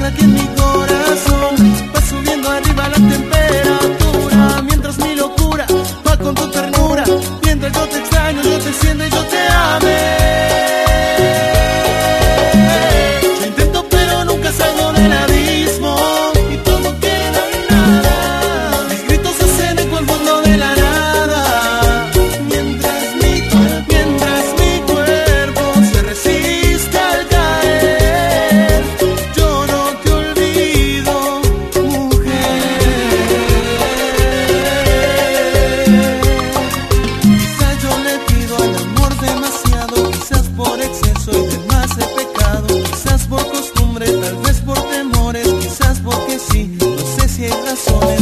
aquí en mi corazón. Va subiendo arriba la temperatura, mientras mi locura va con tu ternura. Mientras yo te extraño, yo te siento y yo te amé. Yo intento pero nunca salgo del abismo y todo queda en nada. Mis gritos hacen eco al fondo de la nada. Mientras mi cuerpo se resiste al caer, yo no te olvido, mujer. Quizás yo le pido al amor demasiado, quizás por exceso y de más he pecado, quizás por costumbre, tal vez por temores, quizás porque sí, no sé si hay razones.